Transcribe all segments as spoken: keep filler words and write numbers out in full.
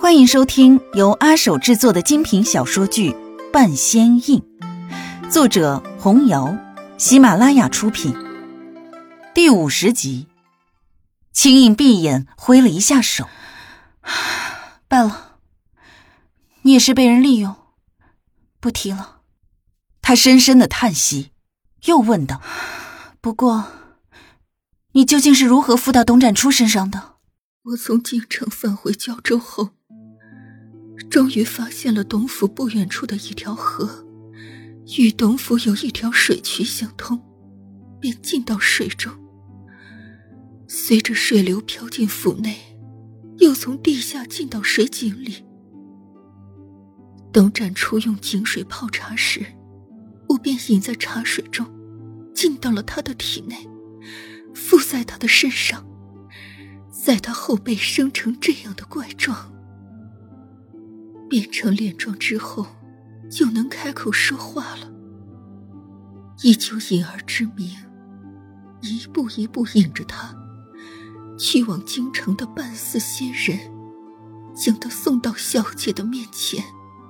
欢迎收听由阿手制作的精品小说剧《半仙印》，作者红瑶，喜马拉雅出品。第五十集。青印闭眼挥了一下手，罢了，你也是被人利用，不提了。他深深的叹息，又问道：不过你究竟是如何附到董展初身上的？ 我从京城返回胶州后，终于发现了董府不远处的一条河，与董府有一条水渠相通，便进到水中。随着水流飘进府内，又从地下进到水井里。董展初用井水泡茶时，我便饮在茶水中，进到了他的体内，附在他的身上，在他后背生成这样的怪状。变成脸状之后，就能开口说话了。依旧引儿之名，一步一步引着他去往京城的半寺仙人，将他送到小姐的面前。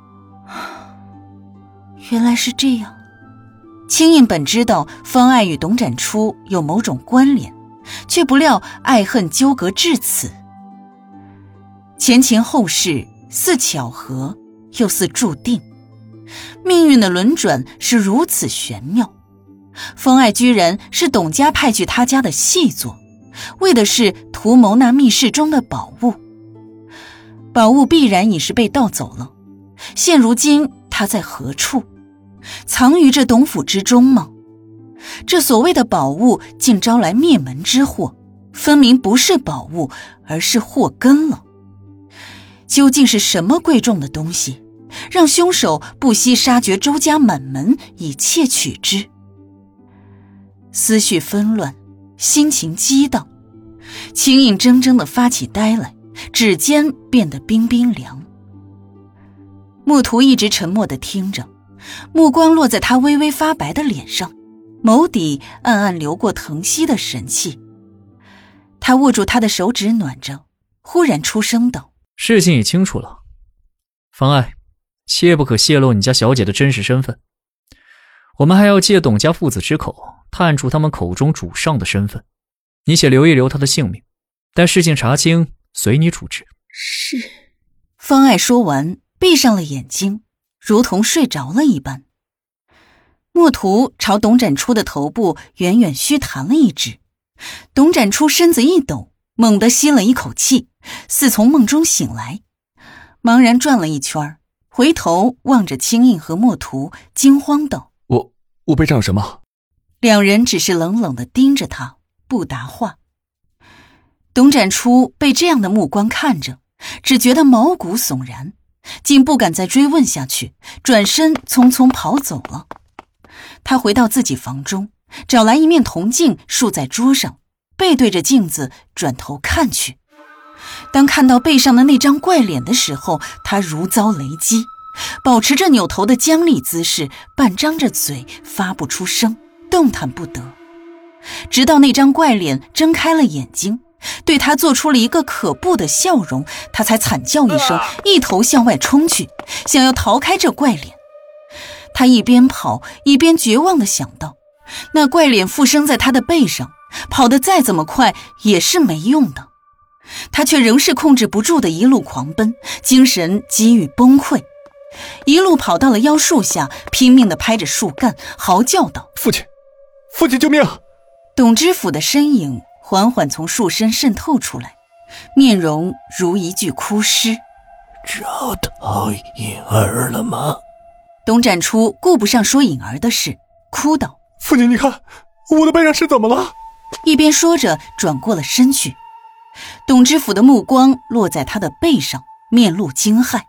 原来是这样。青印本知道方爱与董展初有某种关联，却不料爱恨纠葛至此。前情后事似巧合，又似注定。命运的轮转是如此玄妙。方爱居然是董家派去他家的细作，为的是图谋那密室中的宝物。宝物必然已是被盗走了，现如今他在何处？藏于这董府之中吗？这所谓的宝物竟招来灭门之祸，分明不是宝物，而是祸根了。究竟是什么贵重的东西，让凶手不惜杀绝周家满门以窃取之？思绪纷乱，心情激荡，青印怔怔地发起呆来，指尖变得冰冰凉。木图一直沉默地听着，目光落在他微微发白的脸上，眸底暗暗流过疼惜的神气。他握住他的手指暖着，忽然出声道： 事情已清楚了，方爱，切不可泄露你家小姐的真实身份。我们还要借董家父子之口探出他们口中主上的身份，你且留一留他的性命，待事情查清，随你处置。 是。 方爱说完，闭上了眼睛，如同睡着了一般。墨图朝董展初的头部远远虚弹了一指，董展初身子一抖，猛地吸了一口气，似从梦中醒来，茫然转了一圈，回头望着青印和墨图，惊慌道： 我我被仗什么？ 两人只是冷冷地盯着他，不答话。董展初被这样的目光看着，只觉得毛骨悚然，竟不敢再追问下去，转身匆匆跑走了。他回到自己房中，找来一面铜镜竖在桌上，背对着镜子转头看去。当看到背上的那张怪脸的时候，他如遭雷击，保持着扭头的僵立姿势，半张着嘴，发不出声，动弹不得。直到那张怪脸睁开了眼睛，对他做出了一个可怖的笑容，他才惨叫一声，一头向外冲去，想要逃开这怪脸。他一边跑一边绝望地想到，那怪脸附身在他的背上，跑得再怎么快也是没用的。他却仍是控制不住的一路狂奔，精神几欲崩溃，一路跑到了腰树下，拼命地拍着树干，嚎叫道： 父亲，父亲救命！ 董知府的身影缓缓从树身渗透出来，面容如一具枯尸。 找到颖儿了吗？ 董展初顾不上说颖儿的事，哭道： 父亲，你看我的背上是怎么了？ 一边说着转过了身去。董知府的目光落在他的背上，面露惊骇。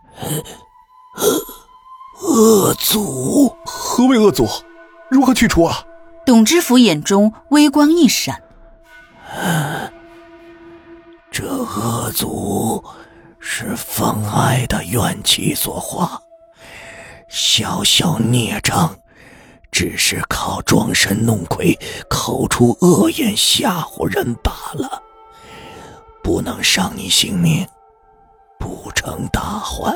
恶祖？ 何为恶祖？如何去除啊？ 董知府眼中微光一闪。 这恶祖是方爱的怨气所化，小小孽障，只是靠装神弄鬼，口出恶言吓唬人罢了，不能伤你性命。 不成大患。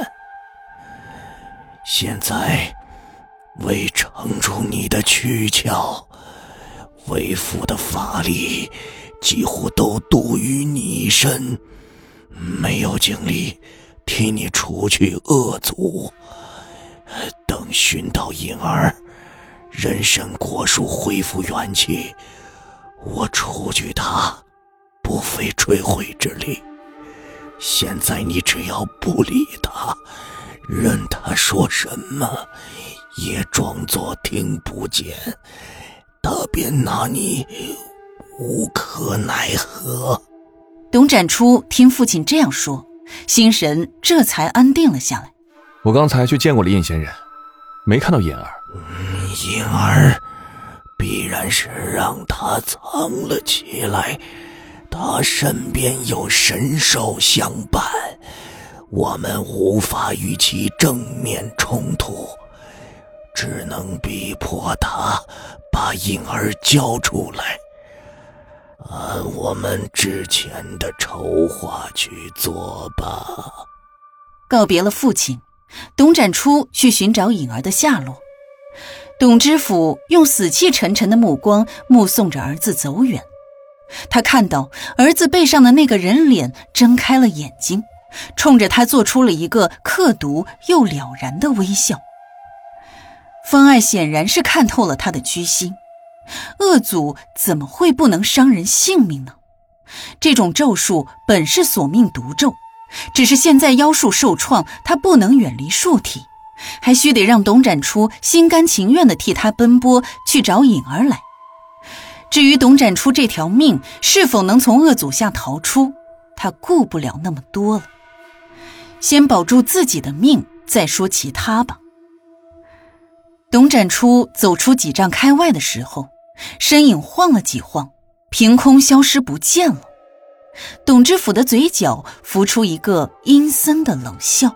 现在为惩处你的躯壳，为父的法力几乎都度于你身，没有精力替你除去恶阻。等寻到颖儿，人参果树恢复元气，我除去他不费吹灰之力。现在你只要不理他，任他说什么也装作听不见，他便拿你无可奈何。 董展初听父亲这样说，心神这才安定了下来。 我刚才去见过李隐仙人，没看到颖儿。 颖儿必然是让他藏了起来，他身边有神兽相伴，我们无法与其正面冲突，只能逼迫他把颖儿交出来，按我们之前的筹划去做吧。 告别了父亲，董展初去寻找颖儿的下落。董知府用死气沉沉的目光目送着儿子走远，他看到儿子背上的那个人脸睁开了眼睛，冲着他做出了一个刻毒又了然的微笑。方爱显然是看透了他的居心，恶诅怎么会不能伤人性命呢？这种咒术本是索命毒咒，只是现在妖术受创，他不能远离术体，还须得让董展初心甘情愿地替他奔波去找颖儿来。至于董展初这条命是否能从恶诅下逃出，他顾不了那么多了，先保住自己的命再说其他吧。董展初走出几丈开外的时候，身影晃了几晃，凭空消失不见了。董知府的嘴角浮出一个阴森的冷笑。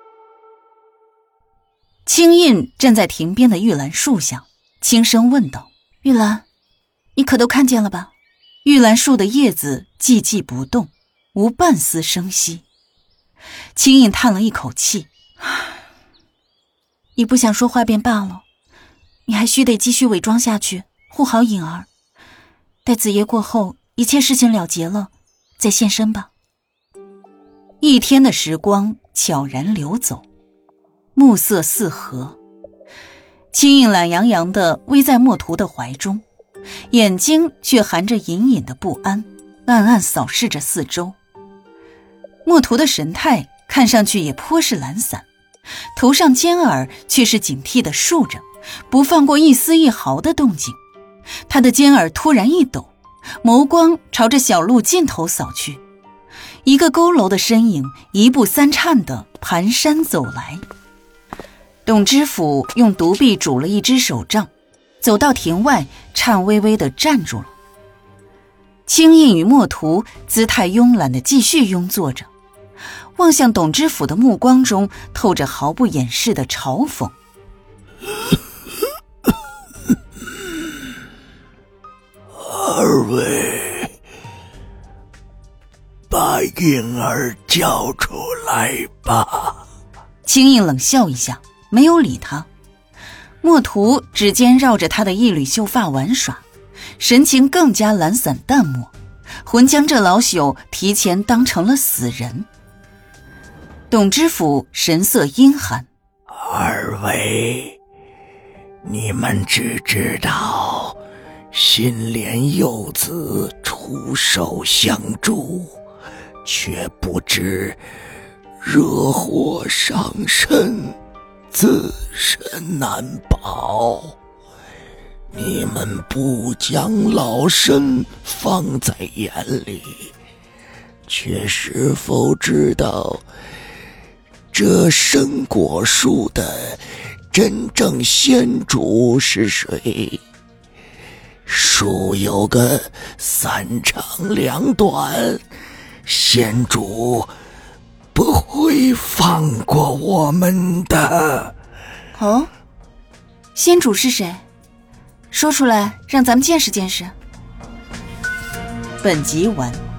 青印站在亭边的玉兰树下，轻声问道：玉兰，你可都看见了吧？玉兰树的叶子寂寂不动，无半丝声息。青印叹了一口气：你不想说话便罢了，你还须得继续伪装下去，护好颖儿。待子夜过后，一切事情了结了，再现身吧。一天的时光悄然流走，暮色四合，青印懒洋洋地偎在墨图的怀中，眼睛却含着隐隐的不安，暗暗扫视着四周。墨图的神态看上去也颇是懒散，头上尖耳却是警惕地竖着，不放过一丝一毫的动静。他的尖耳突然一抖，眸光朝着小路尽头扫去，一个佝偻的身影一步三颤地蹒跚走来。董知府用独臂拄了一只手杖，走到亭外，颤巍巍地站住了。青印与墨图姿态慵懒地继续拥坐着，望向董知府的目光中透着毫不掩饰的嘲讽。 二位，把颖儿叫出来吧。 青印冷笑一下，没有理他。墨图指尖绕着他的一缕秀发玩耍，神情更加懒散淡漠，浑将这老朽提前当成了死人。董知府神色阴寒： 二位，你们只知道心莲幼子出手相助，却不知惹祸上身，自身难保。你们不将老身放在眼里，却是否知道这参果树的真正先主是谁？树有个三长两短，先主不会放过我们的。 哦，先主是谁？说出来让咱们见识见识。本集完。